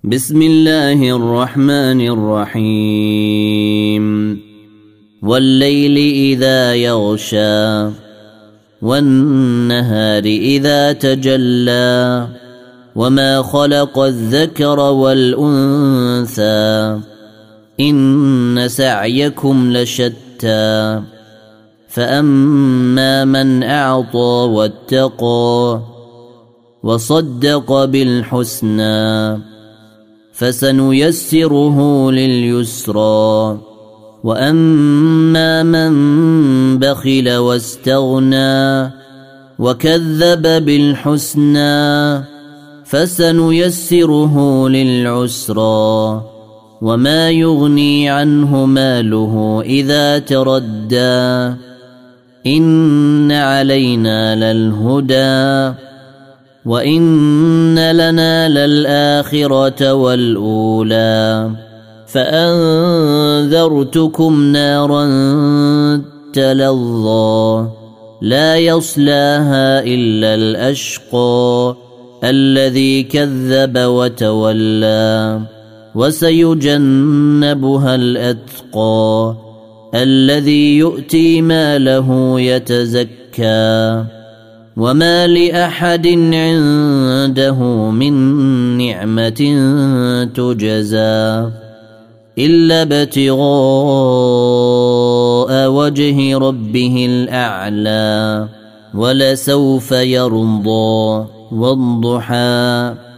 بسم الله الرحمن الرحيم والليل إذا يغشى والنهار إذا تجلى وما خلق الذكر والأنثى إن سعيكم لشتى فأما من أعطى واتقى وصدق بالحسنى فسنيسره لليسرى وأما من بخل واستغنى وكذب بالحسنى فسنيسره للعسرى وما يغني عنه ماله إذا تردى إن علينا للهدى وإن لنا للآخرة والأولى فأنذرتكم نارا تلظى لا يصلاها إلا الأشقى الذي كذب وتولى وسيجنبها الأتقى الذي يؤتي ماله يتزكى وما لأحد عنده من نعمة تجزى إلا ابتغاء وجه ربه الأعلى ولسوف يرضى والضحى